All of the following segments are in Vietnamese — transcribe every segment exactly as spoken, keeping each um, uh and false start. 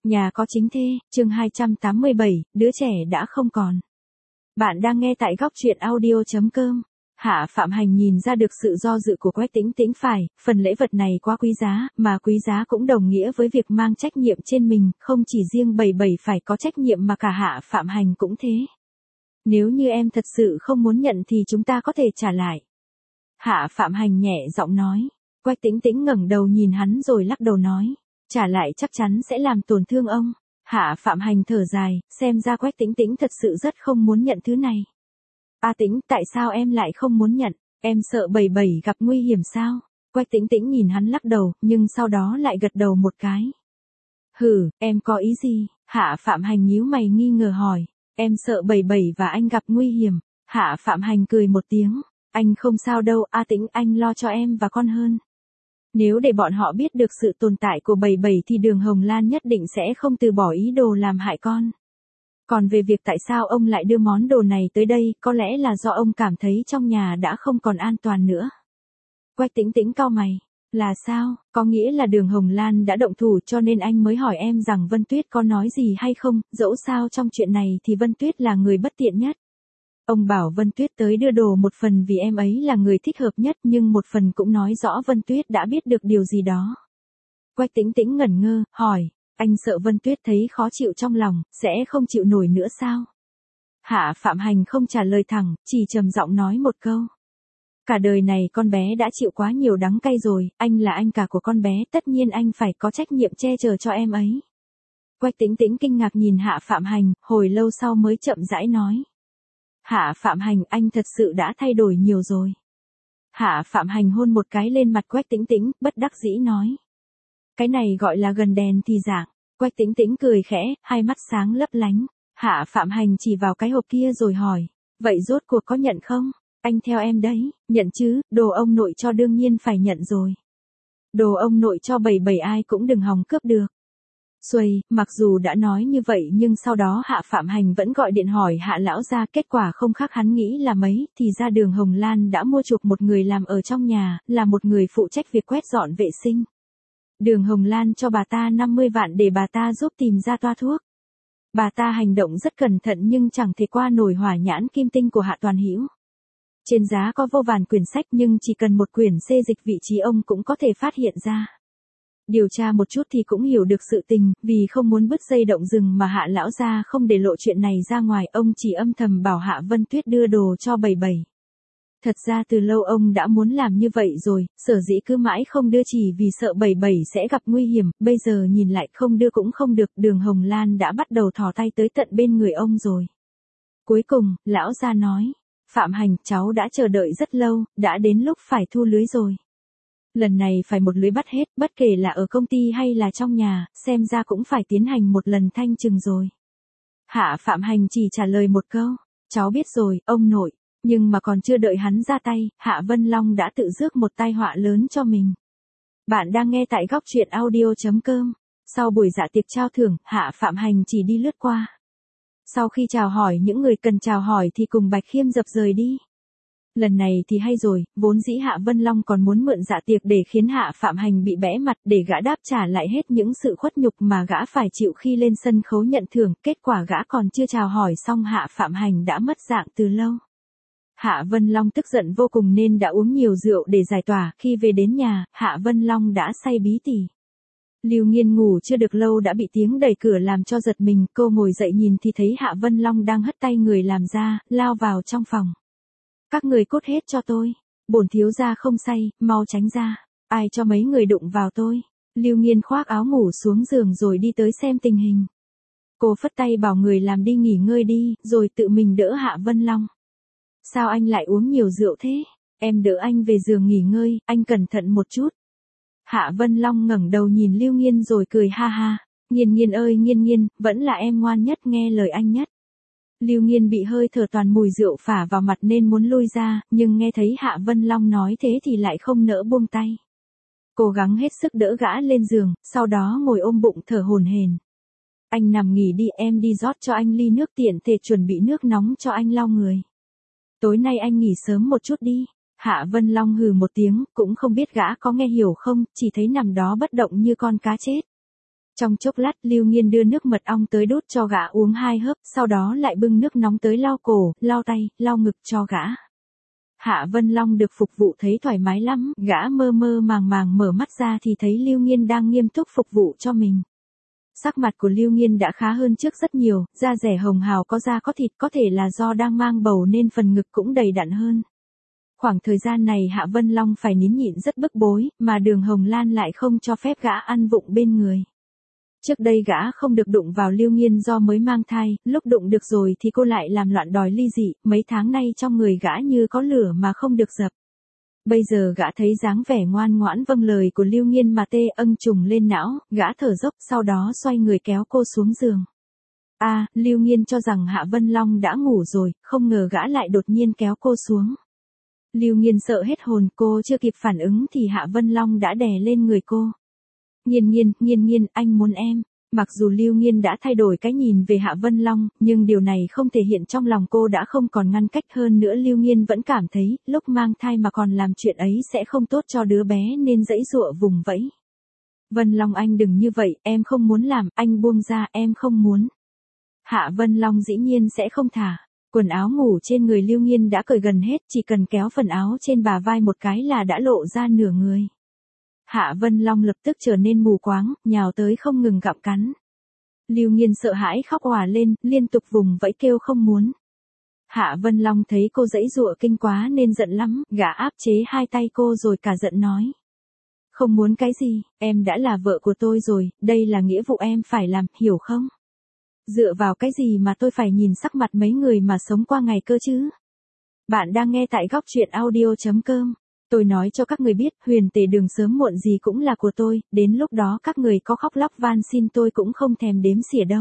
Nhà có chính thê, chương hai trăm tám mươi bảy, đứa trẻ đã không còn. Bạn đang nghe tại góc truyện audio chấm com. Hạ Phạm Hành nhìn ra được sự do dự của Quách Tĩnh Tĩnh phải, phần lễ vật này quá quý giá, mà quý giá cũng đồng nghĩa với việc mang trách nhiệm trên mình, không chỉ riêng bảy bảy phải có trách nhiệm mà cả Hạ Phạm Hành cũng thế. Nếu như em thật sự không muốn nhận thì chúng ta có thể trả lại. Hạ Phạm Hành nhẹ giọng nói. Quách Tĩnh Tĩnh ngẩng đầu nhìn hắn rồi lắc đầu nói. Trả lại chắc chắn sẽ làm tổn thương ông. Hạ Phạm Hành thở dài, xem ra Quách Tĩnh Tĩnh thật sự rất không muốn nhận thứ này. A Tĩnh, tại sao em lại không muốn nhận? Em sợ bảy bảy gặp nguy hiểm sao? Quách Tĩnh Tĩnh nhìn hắn lắc đầu, nhưng sau đó lại gật đầu một cái. Hừ, em có ý gì? Hạ Phạm Hành nhíu mày nghi ngờ hỏi. Em sợ bảy bảy và anh gặp nguy hiểm. Hạ Phạm Hành cười một tiếng. Anh không sao đâu, A Tĩnh, anh lo cho em và con hơn. Nếu để bọn họ biết được sự tồn tại của bảy bảy thì Đường Hồng Lan nhất định sẽ không từ bỏ ý đồ làm hại con. Còn về việc tại sao ông lại đưa món đồ này tới đây, có lẽ là do ông cảm thấy trong nhà đã không còn an toàn nữa. Quách Tĩnh Tĩnh cau mày. Là sao? Có nghĩa là Đường Hồng Lan đã động thủ cho nên anh mới hỏi em rằng Vân Tuyết có nói gì hay không, dẫu sao trong chuyện này thì Vân Tuyết là người bất tiện nhất. Ông bảo Vân Tuyết tới đưa đồ một phần vì em ấy là người thích hợp nhất, nhưng một phần cũng nói rõ Vân Tuyết đã biết được điều gì đó. Quách Tĩnh Tĩnh ngẩn ngơ, hỏi, anh sợ Vân Tuyết thấy khó chịu trong lòng, sẽ không chịu nổi nữa sao? Hạ Phạm Hành không trả lời thẳng, chỉ trầm giọng nói một câu. Cả đời này con bé đã chịu quá nhiều đắng cay rồi, anh là anh cả của con bé, tất nhiên anh phải có trách nhiệm che chở cho em ấy. Quách Tĩnh Tĩnh kinh ngạc nhìn Hạ Phạm Hành, hồi lâu sau mới chậm rãi nói. Hạ Phạm Hành, anh thật sự đã thay đổi nhiều rồi. Hạ Phạm Hành hôn một cái lên mặt Quách Tĩnh Tĩnh, bất đắc dĩ nói. Cái này gọi là gần đèn thì dạng. Quách Tĩnh Tĩnh cười khẽ, hai mắt sáng lấp lánh. Hạ Phạm Hành chỉ vào cái hộp kia rồi hỏi. Vậy rốt cuộc có nhận không? Anh theo em đấy, nhận chứ, đồ ông nội cho đương nhiên phải nhận rồi. Đồ ông nội cho bảy bảy ai cũng đừng hòng cướp được. Xuôi, mặc dù đã nói như vậy nhưng sau đó Hạ Phạm Hành vẫn gọi điện hỏi Hạ lão gia, kết quả không khác hắn nghĩ là mấy, thì ra Đường Hồng Lan đã mua chuộc một người làm ở trong nhà, là một người phụ trách việc quét dọn vệ sinh. Đường Hồng Lan cho bà ta năm mươi vạn để bà ta giúp tìm ra toa thuốc. Bà ta hành động rất cẩn thận nhưng chẳng thể qua nổi hỏa nhãn kim tinh của Hạ Toàn Hữu. Trên giá có vô vàn quyển sách nhưng chỉ cần một quyển xê dịch vị trí ông cũng có thể phát hiện ra. Điều tra một chút thì cũng hiểu được sự tình, vì không muốn bứt dây động rừng mà Hạ lão gia không để lộ chuyện này ra ngoài, ông chỉ âm thầm bảo Hạ Vân Tuyết đưa đồ cho bảy bảy. Thật ra từ lâu ông đã muốn làm như vậy rồi, sở dĩ cứ mãi không đưa chỉ vì sợ bảy bảy sẽ gặp nguy hiểm, bây giờ nhìn lại không đưa cũng không được, Đường Hồng Lan đã bắt đầu thò tay tới tận bên người ông rồi. Cuối cùng, lão gia nói, Phạm Hành, cháu đã chờ đợi rất lâu, đã đến lúc phải thu lưới rồi. Lần này phải một lưới bắt hết, bất kể là ở công ty hay là trong nhà, xem ra cũng phải tiến hành một lần thanh trừng rồi. Hạ Phạm Hành chỉ trả lời một câu, cháu biết rồi, ông nội, nhưng mà còn chưa đợi hắn ra tay, Hạ Vân Long đã tự rước một tai họa lớn cho mình. Bạn đang nghe tại góc truyện audio chấm com. Sau buổi dạ tiệc trao thưởng, Hạ Phạm Hành chỉ đi lướt qua. Sau khi chào hỏi những người cần chào hỏi thì cùng Bạch Khiêm dập rời đi. Lần này thì hay rồi, vốn dĩ Hạ Vân Long còn muốn mượn dạ tiệc để khiến Hạ Phạm Hành bị bẽ mặt để gã đáp trả lại hết những sự khuất nhục mà gã phải chịu khi lên sân khấu nhận thưởng, kết quả gã còn chưa chào hỏi xong Hạ Phạm Hành đã mất dạng từ lâu. Hạ Vân Long tức giận vô cùng nên đã uống nhiều rượu để giải tỏa, khi về đến nhà, Hạ Vân Long đã say bí tỉ. Lưu Nghiên ngủ chưa được lâu đã bị tiếng đẩy cửa làm cho giật mình, cô ngồi dậy nhìn thì thấy Hạ Vân Long đang hất tay người làm ra, lao vào trong phòng. Các người cút hết cho tôi, bổn thiếu gia không say, mau tránh ra, ai cho mấy người đụng vào tôi. Lưu Nghiên khoác áo ngủ xuống giường rồi đi tới xem tình hình. Cô phất tay bảo người làm đi nghỉ ngơi đi, rồi tự mình đỡ Hạ Vân Long. Sao anh lại uống nhiều rượu thế? Em đỡ anh về giường nghỉ ngơi, anh cẩn thận một chút. Hạ Vân Long ngẩng đầu nhìn Lưu Nghiên rồi cười ha ha. Nghiên Nghiên ơi Nghiên Nghiên, vẫn là em ngoan nhất, nghe lời anh nhất. Lưu Nghiên bị hơi thở toàn mùi rượu phả vào mặt nên muốn lui ra, nhưng nghe thấy Hạ Vân Long nói thế thì lại không nỡ buông tay. Cố gắng hết sức đỡ gã lên giường, sau đó ngồi ôm bụng thở hổn hển. Anh nằm nghỉ đi, em đi rót cho anh ly nước, tiện thể chuẩn bị nước nóng cho anh lau người. Tối nay anh nghỉ sớm một chút đi. Hạ Vân Long hừ một tiếng, cũng không biết gã có nghe hiểu không, chỉ thấy nằm đó bất động như con cá chết. Trong chốc lát Lưu Nghiên đưa nước mật ong tới đút cho gã uống hai hớp, sau đó lại bưng nước nóng tới lau cổ, lau tay, lau ngực cho gã. Hạ Vân Long được phục vụ thấy thoải mái lắm, gã mơ mơ màng màng mở mắt ra thì thấy Lưu Nghiên đang nghiêm túc phục vụ cho mình. Sắc mặt của Lưu Nghiên đã khá hơn trước rất nhiều, da rẻ hồng hào có da có thịt, có thể là do đang mang bầu nên phần ngực cũng đầy đặn hơn. Khoảng thời gian này Hạ Vân Long phải nín nhịn rất bức bối, mà Đường Hồng Lan lại không cho phép gã ăn vụng bên người. Trước đây gã không được đụng vào Lưu Nghiên do mới mang thai, lúc đụng được rồi thì cô lại làm loạn đòi ly dị, mấy tháng nay trong người gã như có lửa mà không được dập. Bây giờ gã thấy dáng vẻ ngoan ngoãn vâng lời của Lưu Nghiên mà tê âng trùng lên não, gã thở dốc sau đó xoay người kéo cô xuống giường. A, à, Lưu Nghiên cho rằng Hạ Vân Long đã ngủ rồi, không ngờ gã lại đột nhiên kéo cô xuống. Lưu Nghiên sợ hết hồn, cô chưa kịp phản ứng thì Hạ Vân Long đã đè lên người cô. Nghiên nghiên, nghiên nghiên, anh muốn em. Mặc dù Lưu Nghiên đã thay đổi cái nhìn về Hạ Vân Long, nhưng điều này không thể hiện trong lòng cô đã không còn ngăn cách hơn nữa. Lưu Nghiên vẫn cảm thấy, lúc mang thai mà còn làm chuyện ấy sẽ không tốt cho đứa bé nên giãy giụa vùng vẫy. Vân Long anh đừng như vậy, em không muốn làm, anh buông ra, em không muốn. Hạ Vân Long dĩ nhiên sẽ không thả. Quần áo ngủ trên người Lưu Nghiên đã cởi gần hết, chỉ cần kéo phần áo trên bà vai một cái là đã lộ ra nửa người. Hạ Vân Long lập tức trở nên mù quáng, nhào tới không ngừng gặm cắn. Lưu Nghiên sợ hãi khóc òa lên, liên tục vùng vẫy kêu không muốn. Hạ Vân Long thấy cô giãy giụa kinh quá nên giận lắm, gã áp chế hai tay cô rồi cả giận nói. Không muốn cái gì, em đã là vợ của tôi rồi, đây là nghĩa vụ em phải làm, hiểu không? Dựa vào cái gì mà tôi phải nhìn sắc mặt mấy người mà sống qua ngày cơ chứ? Bạn đang nghe tại góc truyện audio chấm com. Tôi nói cho các người biết, Huyền Tề Đường sớm muộn gì cũng là của tôi, đến lúc đó các người có khóc lóc van xin tôi cũng không thèm đếm xỉa đâu.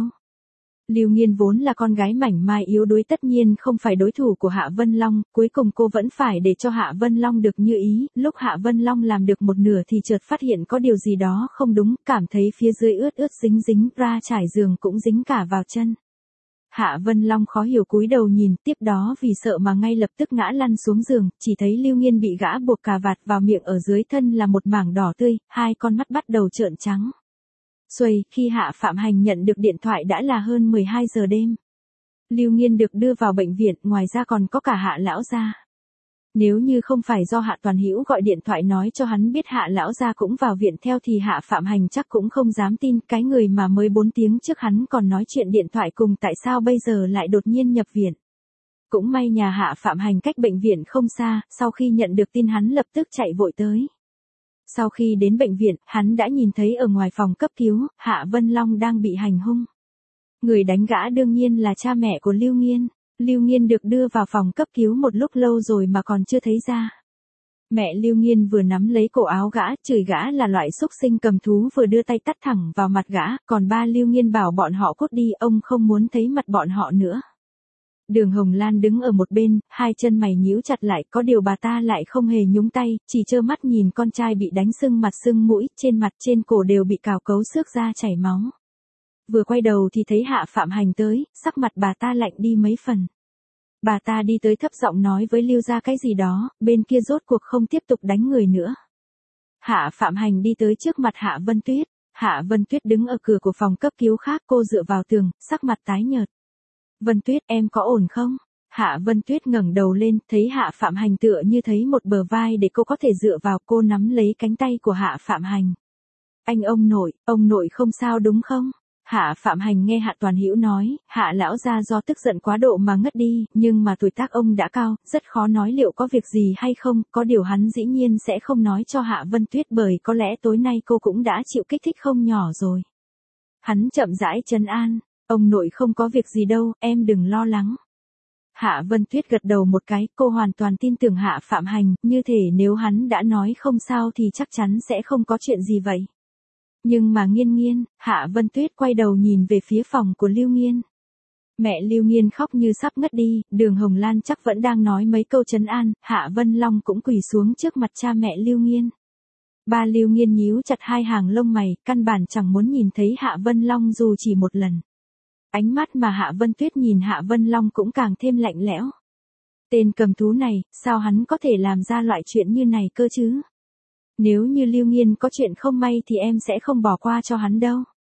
Lưu Nghiên vốn là con gái mảnh mai yếu đuối tất nhiên không phải đối thủ của Hạ Vân Long, cuối cùng cô vẫn phải để cho Hạ Vân Long được như ý, lúc Hạ Vân Long làm được một nửa thì chợt phát hiện có điều gì đó không đúng, cảm thấy phía dưới ướt ướt dính dính, ra trải giường cũng dính cả vào chân. Hạ Vân Long khó hiểu cúi đầu nhìn, tiếp đó vì sợ mà ngay lập tức ngã lăn xuống giường, chỉ thấy Lưu Nghiên bị gã buộc cà vạt vào miệng, ở dưới thân là một mảng đỏ tươi, hai con mắt bắt đầu trợn trắng. Xuầy, khi Hạ Phạm Hành nhận được điện thoại đã là hơn mười hai giờ đêm. Lưu Nghiên được đưa vào bệnh viện, ngoài ra còn có cả Hạ lão gia. Nếu như không phải do Hạ Toàn Hữu gọi điện thoại nói cho hắn biết Hạ lão gia cũng vào viện theo thì Hạ Phạm Hành chắc cũng không dám tin, cái người mà mới bốn tiếng trước hắn còn nói chuyện điện thoại cùng tại sao bây giờ lại đột nhiên nhập viện. Cũng may nhà Hạ Phạm Hành cách bệnh viện không xa, sau khi nhận được tin hắn lập tức chạy vội tới. Sau khi đến bệnh viện, hắn đã nhìn thấy ở ngoài phòng cấp cứu, Hạ Vân Long đang bị hành hung. Người đánh gã đương nhiên là cha mẹ của Lưu Nghiên. Lưu Nghiên được đưa vào phòng cấp cứu một lúc lâu rồi mà còn chưa thấy ra. Mẹ Lưu Nghiên vừa nắm lấy cổ áo gã, chửi gã là loại xúc sinh cầm thú, vừa đưa tay tát thẳng vào mặt gã, còn ba Lưu Nghiên bảo bọn họ cút đi, ông không muốn thấy mặt bọn họ nữa. Đường Hồng Lan đứng ở một bên, hai chân mày nhíu chặt lại, có điều bà ta lại không hề nhúng tay, chỉ trơ mắt nhìn con trai bị đánh sưng mặt sưng mũi, trên mặt trên cổ đều bị cào cấu xước ra chảy máu. Vừa quay đầu thì thấy Hạ Phạm Hành tới, sắc mặt bà ta lạnh đi mấy phần. Bà ta đi tới thấp giọng nói với Lưu gia cái gì đó, bên kia rốt cuộc không tiếp tục đánh người nữa. Hạ Phạm Hành đi tới trước mặt Hạ Vân Tuyết. Hạ Vân Tuyết đứng ở cửa của phòng cấp cứu khác, cô dựa vào tường, sắc mặt tái nhợt. Vân Tuyết, em có ổn không? Hạ Vân Tuyết ngẩng đầu lên, thấy Hạ Phạm Hành tựa như thấy một bờ vai để cô có thể dựa vào, cô nắm lấy cánh tay của Hạ Phạm Hành. Anh ông nội, ông nội không sao đúng không? Hạ Phạm Hành nghe Hạ Toàn Hữu nói, Hạ lão gia do tức giận quá độ mà ngất đi, nhưng mà tuổi tác ông đã cao, rất khó nói liệu có việc gì hay không, có điều hắn dĩ nhiên sẽ không nói cho Hạ Vân Tuyết bởi có lẽ tối nay cô cũng đã chịu kích thích không nhỏ rồi. Hắn chậm rãi trấn an, ông nội không có việc gì đâu, em đừng lo lắng. Hạ Vân Tuyết gật đầu một cái, cô hoàn toàn tin tưởng Hạ Phạm Hành, như thể nếu hắn đã nói không sao thì chắc chắn sẽ không có chuyện gì vậy. Nhưng mà Nghiên Nghiên, Hạ Vân Tuyết quay đầu nhìn về phía phòng của Lưu Nghiên. Mẹ Lưu Nghiên khóc như sắp ngất đi, Đường Hồng Lan chắc vẫn đang nói mấy câu trấn an, Hạ Vân Long cũng quỳ xuống trước mặt cha mẹ Lưu Nghiên. Ba Lưu Nghiên nhíu chặt hai hàng lông mày, căn bản chẳng muốn nhìn thấy Hạ Vân Long dù chỉ một lần. Ánh mắt mà Hạ Vân Tuyết nhìn Hạ Vân Long cũng càng thêm lạnh lẽo. Tên cầm thú này, sao hắn có thể làm ra loại chuyện như này cơ chứ? Nếu như Lưu Nghiên có chuyện không may thì em sẽ không bỏ qua cho hắn đâu.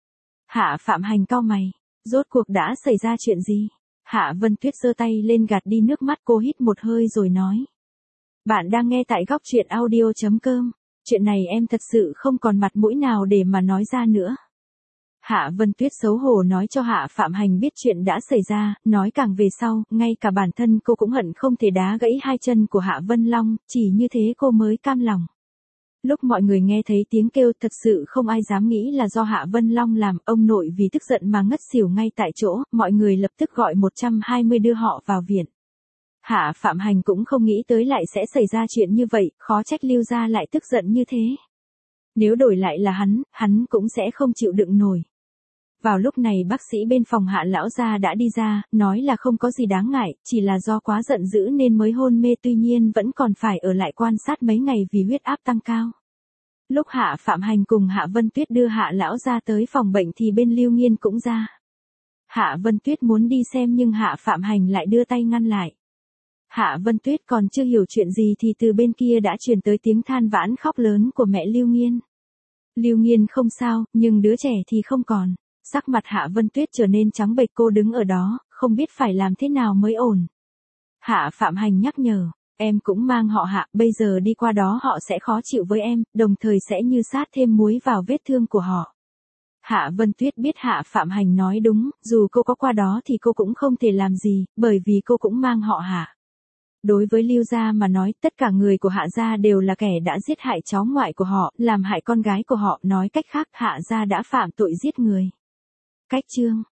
Hạ Phạm Hành cau mày. Rốt cuộc đã xảy ra chuyện gì? Hạ Vân Tuyết giơ tay lên gạt đi nước mắt, cô hít một hơi rồi nói. Bạn đang nghe tại góc truyện audio.com. Chuyện này em thật sự không còn mặt mũi nào để mà nói ra nữa. Hạ Vân Tuyết xấu hổ nói cho Hạ Phạm Hành biết chuyện đã xảy ra, nói càng về sau, ngay cả bản thân cô cũng hận không thể đá gãy hai chân của Hạ Vân Long, chỉ như thế cô mới cam lòng. Lúc mọi người nghe thấy tiếng kêu thật sự không ai dám nghĩ là do Hạ Vân Long làm, ông nội vì tức giận mà ngất xỉu ngay tại chỗ, mọi người lập tức gọi một trăm hai mươi đưa họ vào viện. Hạ Phạm Hành cũng không nghĩ tới lại sẽ xảy ra chuyện như vậy, khó trách Lưu gia lại tức giận như thế. Nếu đổi lại là hắn, hắn cũng sẽ không chịu đựng nổi. Vào lúc này bác sĩ bên phòng Hạ lão gia đã đi ra, nói là không có gì đáng ngại, chỉ là do quá giận dữ nên mới hôn mê, tuy nhiên vẫn còn phải ở lại quan sát mấy ngày vì huyết áp tăng cao. Lúc Hạ Phạm Hành cùng Hạ Vân Tuyết đưa Hạ lão gia tới phòng bệnh thì bên Lưu Nghiên cũng ra. Hạ Vân Tuyết muốn đi xem nhưng Hạ Phạm Hành lại đưa tay ngăn lại. Hạ Vân Tuyết còn chưa hiểu chuyện gì thì từ bên kia đã truyền tới tiếng than vãn khóc lớn của mẹ Lưu Nghiên. Lưu Nghiên không sao, nhưng đứa trẻ thì không còn. Sắc mặt Hạ Vân Tuyết trở nên trắng bệch, cô đứng ở đó, không biết phải làm thế nào mới ổn. Hạ Phạm Hành nhắc nhở, em cũng mang họ Hạ, bây giờ đi qua đó họ sẽ khó chịu với em, đồng thời sẽ như sát thêm muối vào vết thương của họ. Hạ Vân Tuyết biết Hạ Phạm Hành nói đúng, dù cô có qua đó thì cô cũng không thể làm gì, bởi vì cô cũng mang họ Hạ. Đối với Lưu gia mà nói, tất cả người của Hạ gia đều là kẻ đã giết hại cháu ngoại của họ, làm hại con gái của họ, nói cách khác Hạ gia đã phạm tội giết người. Cách chương